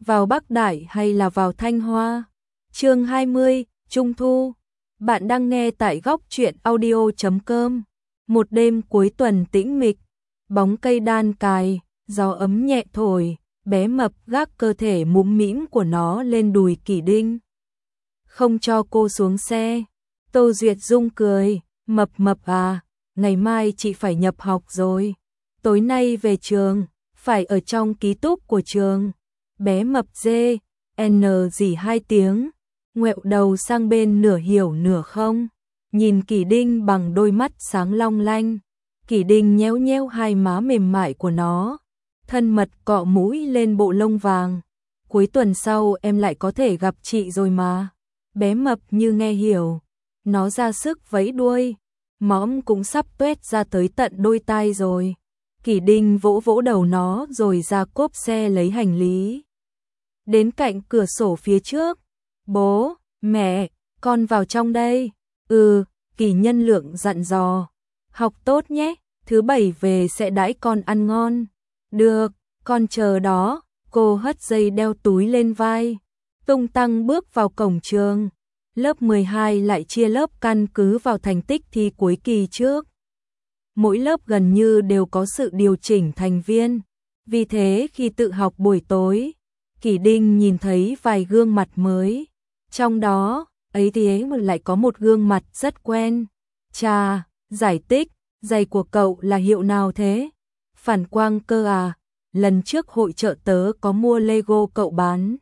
vào Bắc Đại hay là vào Thanh Hoa? Chương 20, Trung thu. Bạn đang nghe tại góc truyện audio.com. Một đêm cuối tuần tĩnh mịch, bóng cây đan cài, gió ấm nhẹ thổi, bé mập gác cơ thể mũm mĩm của nó lên đùi Kỷ Đinh. Không cho cô xuống xe. Tô Duyệt Dung cười, mập à, ngày mai chị phải nhập học rồi. Tối nay về trường, phải ở trong ký túc của trường. Bé mập dê, gì 2 tiếng, ngoẹo đầu sang bên nửa hiểu nửa không. Nhìn Kỷ Đinh bằng đôi mắt sáng long lanh. Kỷ Đinh nhéo nhéo hai má mềm mại của nó, thân mật cọ mũi lên bộ lông vàng. Cuối tuần sau em lại có thể gặp chị rồi mà. Bé mập như nghe hiểu, nó ra sức vẫy đuôi, mõm cũng sắp tuét ra tới tận đôi tai rồi. Kỷ Đinh vỗ vỗ đầu nó rồi ra cốp xe lấy hành lý. Đến cạnh cửa sổ phía trước, bố, mẹ, con vào trong đây. Kỷ Nhân Lượng dặn dò, học tốt nhé, thứ 7 về sẽ đãi con ăn ngon. Được, con chờ đó. Cô hất dây đeo túi lên vai, tung tăng bước vào cổng trường. Lớp 12 lại chia lớp căn cứ vào thành tích thi cuối kỳ trước. Mỗi lớp gần như đều có sự điều chỉnh thành viên. Vì thế khi tự học buổi tối, Kỷ Đinh nhìn thấy vài gương mặt mới. Trong đó, ấy thế mà lại có một gương mặt rất quen. Chà, Giải Tích, giày của cậu là hiệu nào thế? Phản Quang cơ à? Lần trước hội chợ tớ có mua Lego cậu bán.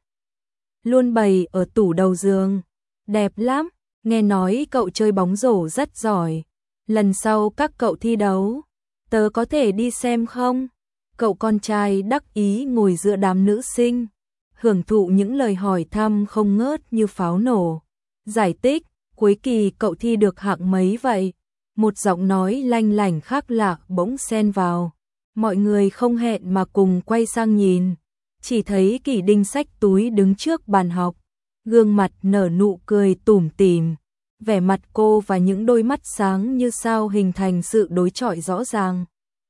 Luôn bày ở tủ đầu giường. Đẹp lắm, nghe nói cậu chơi bóng rổ rất giỏi. Lần sau các cậu thi đấu, tớ có thể đi xem không? Cậu con trai đắc ý ngồi giữa đám nữ sinh, hưởng thụ những lời hỏi thăm không ngớt như pháo nổ. Giải Tích, cuối kỳ cậu thi được hạng mấy vậy? Một giọng nói lanh lảnh khác lạ bỗng xen vào. Mọi người không hẹn mà cùng quay sang nhìn, chỉ thấy Kỷ Đinh xách túi đứng trước bàn học, gương mặt nở nụ cười tủm tỉm, vẻ mặt cô và những đôi mắt sáng như sao hình thành sự đối chọi rõ ràng.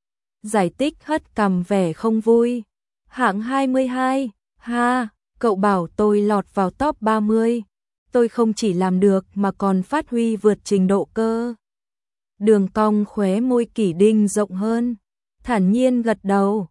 Giải Tích hất cằm vẻ không vui, hạng 22, ha, cậu bảo tôi lọt vào top 30, tôi không chỉ làm được mà còn phát huy vượt trình độ cơ. Đường cong khóe môi Kỷ Đinh rộng hơn, thản nhiên gật đầu,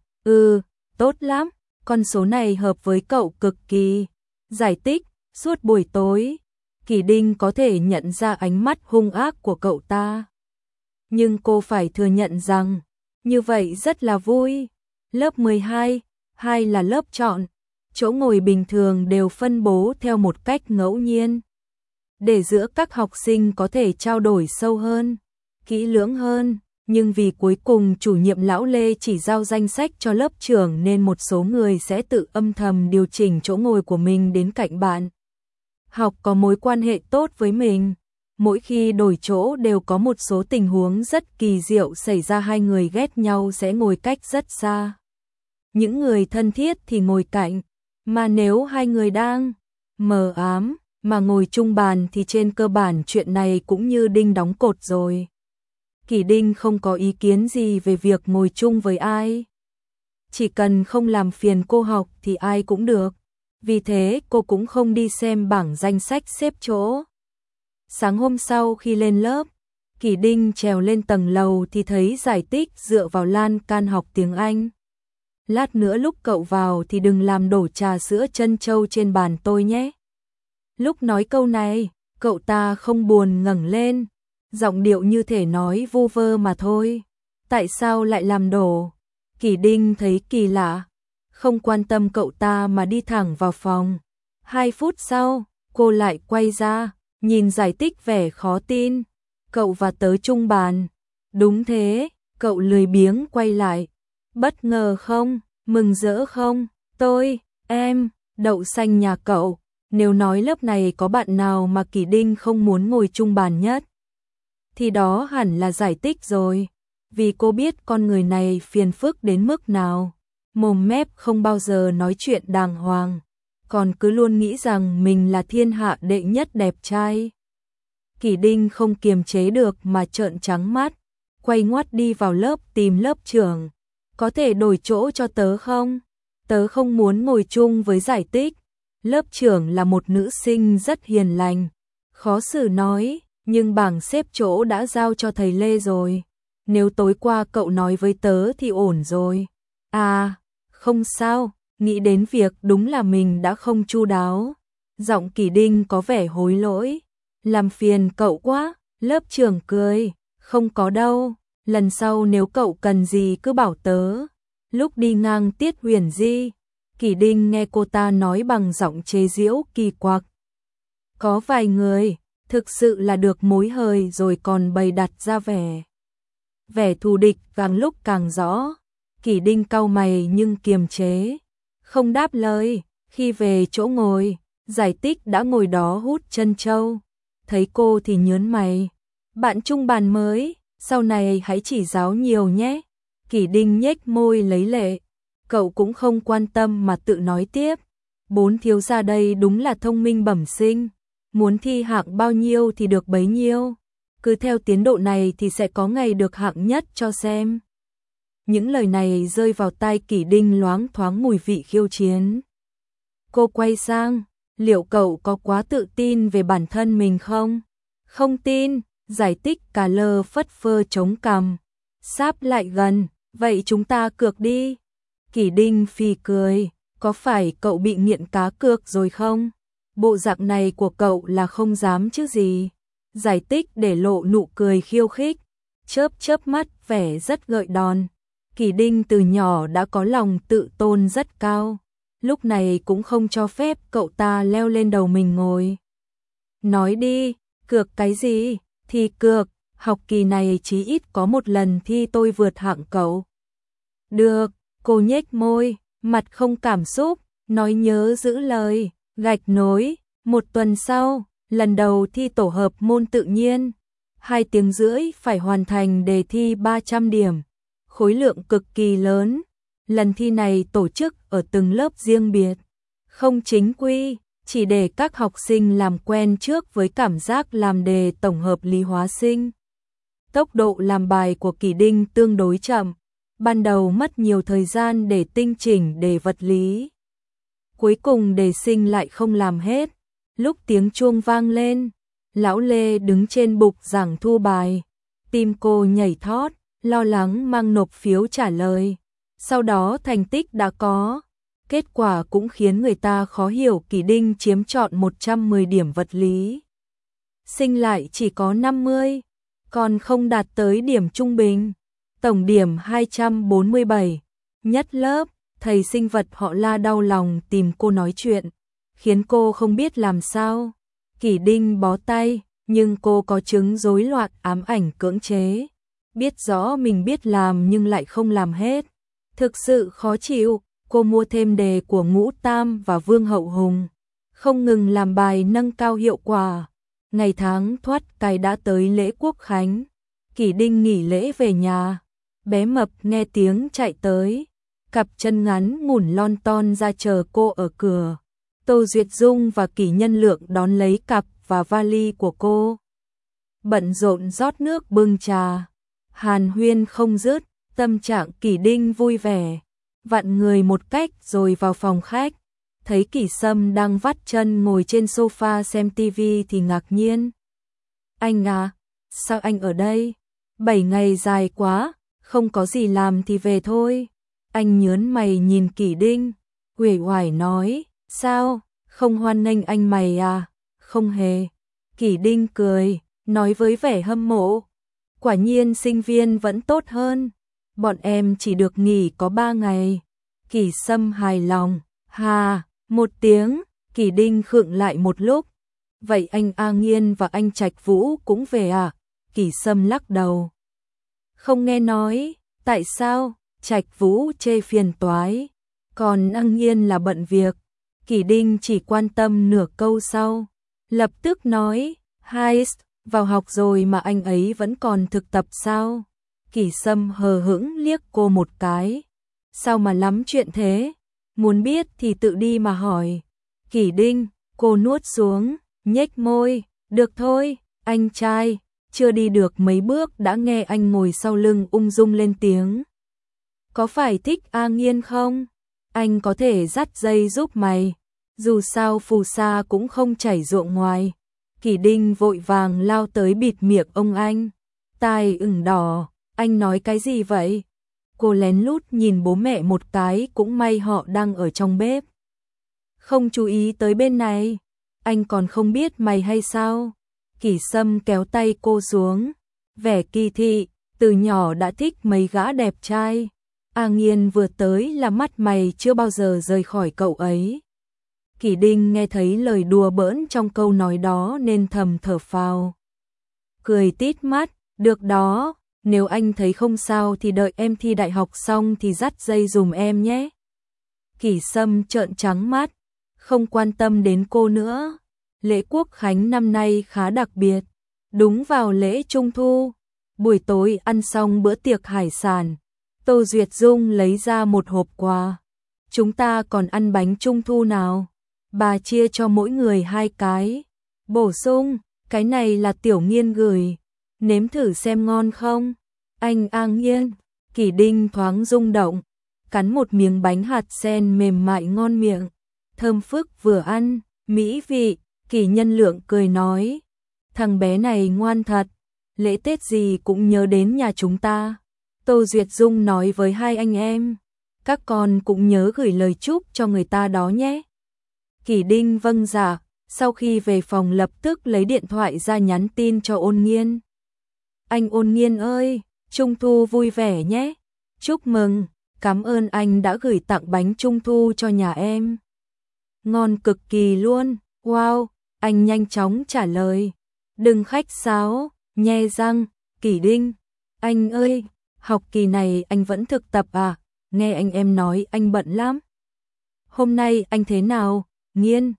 tốt lắm, con số này hợp với cậu cực kỳ. Giải Tích, suốt buổi tối, Kỷ Đinh có thể nhận ra ánh mắt hung ác của cậu ta. Nhưng cô phải thừa nhận rằng, như vậy rất là vui. Lớp 12, hay là lớp chọn, chỗ ngồi bình thường đều phân bố theo một cách ngẫu nhiên, để giữa các học sinh có thể trao đổi sâu hơn, kỹ lưỡng hơn. Nhưng vì cuối cùng chủ nhiệm lão Lê chỉ giao danh sách cho lớp trưởng nên một số người sẽ tự âm thầm điều chỉnh chỗ ngồi của mình đến cạnh bạn học có mối quan hệ tốt với mình. Mỗi khi đổi chỗ đều có một số tình huống rất kỳ diệu xảy ra, hai người ghét nhau sẽ ngồi cách rất xa. Những người thân thiết thì ngồi cạnh, mà nếu hai người đang mờ ám mà ngồi chung bàn thì trên cơ bản chuyện này cũng như đinh đóng cột rồi. Kỷ Đinh không có ý kiến gì về việc ngồi chung với ai. Chỉ cần không làm phiền cô học thì ai cũng được. Vì thế cô cũng không đi xem bảng danh sách xếp chỗ. Sáng hôm sau khi lên lớp, Kỷ Đinh trèo lên tầng lầu thì thấy Giải Tích dựa vào lan can học tiếng Anh. Lát nữa lúc cậu vào thì đừng làm đổ trà sữa trân châu trên bàn tôi nhé. Lúc nói câu này, cậu ta không buồn ngẩng lên, giọng điệu như thể nói vu vơ mà thôi. Tại sao lại làm đổ? Kỷ Đinh thấy kỳ lạ, không quan tâm cậu ta mà đi thẳng vào phòng. 2 phút sau, cô lại quay ra, nhìn Giải Tích vẻ khó tin. Cậu và tớ chung bàn. Đúng thế, cậu lười biếng quay lại. Bất ngờ không? Mừng rỡ không? Em, đậu xanh nhà cậu. Nếu nói lớp này có bạn nào mà Kỷ Đinh không muốn ngồi chung bàn nhất, thì đó hẳn là Giải Tích rồi. Vì cô biết con người này phiền phức đến mức nào. Mồm mép không bao giờ nói chuyện đàng hoàng, còn cứ luôn nghĩ rằng mình là thiên hạ đệ nhất đẹp trai. Kỷ Đinh không kiềm chế được mà trợn trắng mắt, quay ngoắt đi vào lớp tìm lớp trưởng. Có thể đổi chỗ cho tớ không? tớ không muốn ngồi chung với Giải Tích. Lớp trưởng là một nữ sinh rất hiền lành. Khó xử nói, nhưng bảng xếp chỗ đã giao cho thầy Lê rồi. Nếu tối qua cậu nói với tớ thì ổn rồi. À, không sao, nghĩ đến việc đúng là mình đã không chu đáo. Giọng Kỷ Đinh có vẻ hối lỗi. Làm phiền cậu quá, lớp trưởng cười. Không có đâu, lần sau nếu cậu cần gì cứ bảo tớ. Lúc đi ngang Tiết Huyền Di, Kỷ Đinh nghe cô ta nói bằng giọng chế giễu kỳ quặc. Có vài người, thực sự là được mối hời rồi còn bày đặt ra vẻ thù địch càng lúc càng rõ. Kỷ Đinh cau mày nhưng kiềm chế, không đáp lời. Khi về chỗ ngồi, Giải Tích đã ngồi đó hút chân châu. Thấy cô thì nhớn mày. Bạn chung bàn mới, sau này hãy chỉ giáo nhiều nhé. Kỷ Đinh nhếch môi lấy lệ. Cậu cũng không quan tâm mà tự nói tiếp. 4 thiếu gia đây đúng là thông minh bẩm sinh. Muốn thi hạng bao nhiêu thì được bấy nhiêu. Cứ theo tiến độ này thì sẽ có ngày được hạng nhất cho xem. Những lời này rơi vào tai Kỷ Đinh loáng thoáng mùi vị khiêu chiến. Cô quay sang, liệu cậu có quá tự tin về bản thân mình không? Không tin, Giải Tích cà lơ phất phơ chống cằm. Sáp lại gần, vậy chúng ta cược đi. Kỷ Đinh phì cười, có phải cậu bị nghiện cá cược rồi không? Bộ dạng này của cậu là không dám chứ gì. Giải Tích để lộ nụ cười khiêu khích, chớp chớp mắt vẻ rất gợi đòn. Kỷ Đinh từ nhỏ đã có lòng tự tôn rất cao, lúc này cũng không cho phép cậu ta leo lên đầu mình ngồi. Nói đi, cược cái gì? Thì cược, học kỳ này chí ít có một lần thi tôi vượt hạng cậu. Được, cô nhếch môi, mặt không cảm xúc, nói nhớ giữ lời, gạch nối. 1 tuần sau, lần đầu thi tổ hợp môn tự nhiên, 2 tiếng rưỡi phải hoàn thành đề thi 300 điểm, khối lượng cực kỳ lớn. Lần thi này tổ chức ở từng lớp riêng biệt, không chính quy, chỉ để các học sinh làm quen trước với cảm giác làm đề tổng hợp lý hóa sinh. Tốc độ làm bài của Kỷ Đinh tương đối chậm, ban đầu mất nhiều thời gian để tinh chỉnh đề vật lý. Cuối cùng đề sinh lại không làm hết. Lúc tiếng chuông vang lên, lão Lê đứng trên bục giảng thu bài. Tim cô nhảy thót, lo lắng mang nộp phiếu trả lời. Sau đó thành tích đã có. Kết quả cũng khiến người ta khó hiểu, Kỷ Đinh chiếm trọn 110 điểm vật lý. Sinh lại chỉ có 50, còn không đạt tới điểm trung bình. Tổng điểm 247. Nhất lớp, thầy sinh vật họ La đau lòng tìm cô nói chuyện, khiến cô không biết làm sao. Kỷ Đinh bó tay, nhưng cô có chứng rối loạn ám ảnh cưỡng chế. Biết rõ mình biết làm nhưng lại không làm hết. Thực sự khó chịu, cô mua thêm đề của Ngũ Tam và Vương Hậu Hùng, không ngừng làm bài nâng cao hiệu quả. Ngày tháng thoát cái đã tới lễ Quốc Khánh. Kỷ Đinh nghỉ lễ về nhà. Bé Mập nghe tiếng chạy tới, cặp chân ngắn ngủn lon ton ra chờ cô ở cửa. Tô Duyệt Dung và Kỷ Nhân Lượng đón lấy cặp và vali của cô, bận rộn rót nước bưng trà, hàn huyên không dứt. Tâm trạng Kỷ Đinh vui vẻ, vặn người một cách rồi vào phòng khách. Thấy Kỷ Sâm đang vắt chân ngồi trên sofa xem tivi thì ngạc nhiên. Anh à, sao anh ở đây? 7 ngày dài quá, không có gì làm thì về thôi. Anh nhớn mày nhìn Kỷ Đinh, uể oải nói, sao, không hoan nghênh anh mày à? Không hề. Kỷ Đinh cười, nói với vẻ hâm mộ. Quả nhiên sinh viên vẫn tốt hơn. Bọn em chỉ được nghỉ có 3 ngày. Kỷ Sâm hài lòng, hà, 1 tiếng. Kỷ Đinh khựng lại một lúc. Vậy anh A Nghiên và anh Trạch Vũ cũng về à? Kỷ Sâm lắc đầu. Không nghe nói, tại sao? Trạch Vũ chê phiền toái, còn A Nghiên là bận việc. Kỷ Đinh chỉ quan tâm nửa câu sau, lập tức nói, Heist, vào học rồi mà anh ấy vẫn còn thực tập sao? Kỷ Sâm hờ hững liếc cô một cái. Sao mà lắm chuyện thế? Muốn biết thì tự đi mà hỏi. Kỷ Đinh, cô nuốt xuống, nhếch môi, được thôi, anh trai. Chưa đi được mấy bước đã nghe anh ngồi sau lưng ung dung lên tiếng. Có phải thích A Nghiên không? anh có thể dắt dây giúp mày, dù sao phù sa cũng không chảy ruộng ngoài. Kỷ Đinh vội vàng lao tới bịt miệng ông anh, tai ửng đỏ, anh nói cái gì vậy? Cô lén lút nhìn bố mẹ một cái, cũng may họ đang ở trong bếp. Không chú ý tới bên này, anh còn không biết mày hay sao? Kỷ Sâm kéo tay cô xuống, vẻ kỳ thị, từ nhỏ đã thích mấy gã đẹp trai. A Nghiên vừa tới là mắt mày chưa bao giờ rời khỏi cậu ấy. Kỷ Đinh nghe thấy lời đùa bỡn trong câu nói đó nên thầm thở phào. Cười tít mắt, được đó, nếu anh thấy không sao thì đợi em thi đại học xong thì dắt dây dùm em nhé. Kỷ Sâm trợn trắng mắt, không quan tâm đến cô nữa. Lễ Quốc Khánh năm nay khá đặc biệt, đúng vào lễ Trung Thu. Buổi tối ăn xong bữa tiệc hải sản, Tô Duyệt Dung lấy ra một hộp quà. Chúng ta còn ăn bánh Trung Thu nào? Bà chia cho mỗi người 2 cái. Bổ sung, cái này là Tiểu Nghiên gửi, nếm thử xem ngon không? Anh A Nghiên, Kỷ Đinh thoáng rung động, cắn một miếng bánh hạt sen mềm mại ngon miệng, thơm phức vừa ăn, mỹ vị. Kỷ Nhân Lượng cười nói, thằng bé này ngoan thật, lễ Tết gì cũng nhớ đến nhà chúng ta. Tô Duyệt Dung nói với 2 anh em, các con cũng nhớ gửi lời chúc cho người ta đó nhé. Kỷ Đinh vâng dạ, sau khi về phòng lập tức lấy điện thoại ra nhắn tin cho Ôn Nghiên. Anh Ôn Nghiên ơi, Trung Thu vui vẻ nhé. Chúc mừng, cảm ơn anh đã gửi tặng bánh Trung Thu cho nhà em. Ngon cực kỳ luôn, wow, anh nhanh chóng trả lời. Đừng khách sáo, nhe răng. Kỷ Đinh, anh ơi, học kỳ này anh vẫn thực tập à? Nghe anh em nói anh bận lắm. Hôm nay anh thế nào? Nghiên,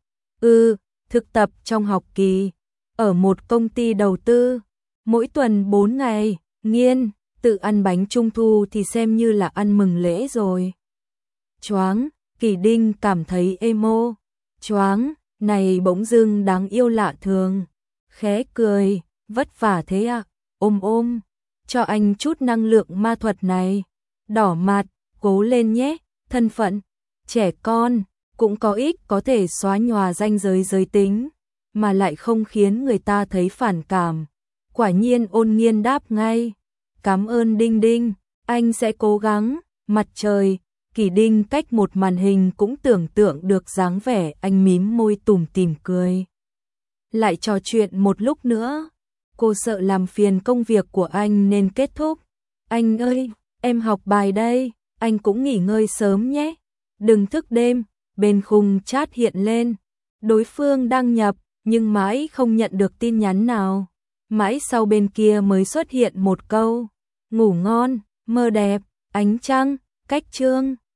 thực tập trong học kỳ, ở một công ty đầu tư, mỗi tuần 4 ngày. Nghiên, tự ăn bánh Trung Thu thì xem như là ăn mừng lễ rồi. Choáng, Kỷ Đinh cảm thấy emo. Choáng, này bỗng dưng đáng yêu lạ thường. Khẽ cười, vất vả thế à? Ôm, cho anh chút năng lượng ma thuật này. Đỏ mặt, cố lên nhé, thân phận trẻ con cũng có ích, có thể xóa nhòa ranh giới giới tính, mà lại không khiến người ta thấy phản cảm. Quả nhiên Ôn Nghiên đáp ngay, cảm ơn Đinh Đinh, anh sẽ cố gắng. Mặt trời, Kỷ Đinh cách một màn hình cũng tưởng tượng được dáng vẻ anh mím môi tủm tỉm cười. Lại trò chuyện một lúc nữa, cô sợ làm phiền công việc của anh nên kết thúc. Anh ơi, em học bài đây, anh cũng nghỉ ngơi sớm nhé. Đừng thức đêm. Bên khung chat hiện lên, đối phương đăng nhập, nhưng mãi không nhận được tin nhắn nào. Mãi sau bên kia mới xuất hiện một câu, ngủ ngon, mơ đẹp, ánh trăng, cách chương.